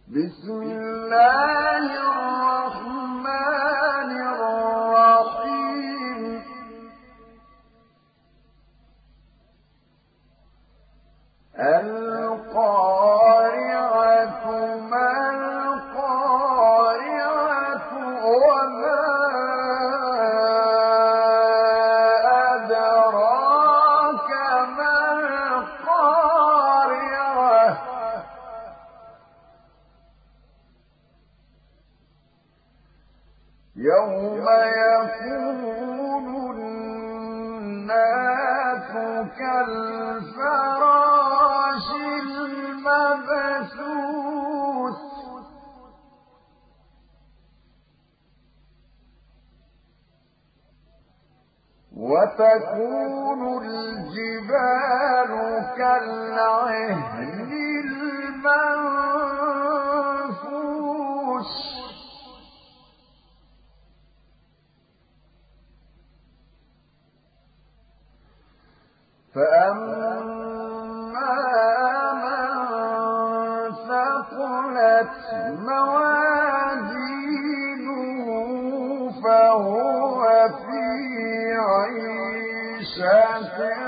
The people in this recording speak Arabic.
بسم الله الرحمن الرحيم القارعة ما القارعة وما أدراك ما القارعة يوم يكون الناس كالفراش المبثوث وتكون الجبال كالعهن المنفوش فأما من ثقلت موازينه فهو في عيشة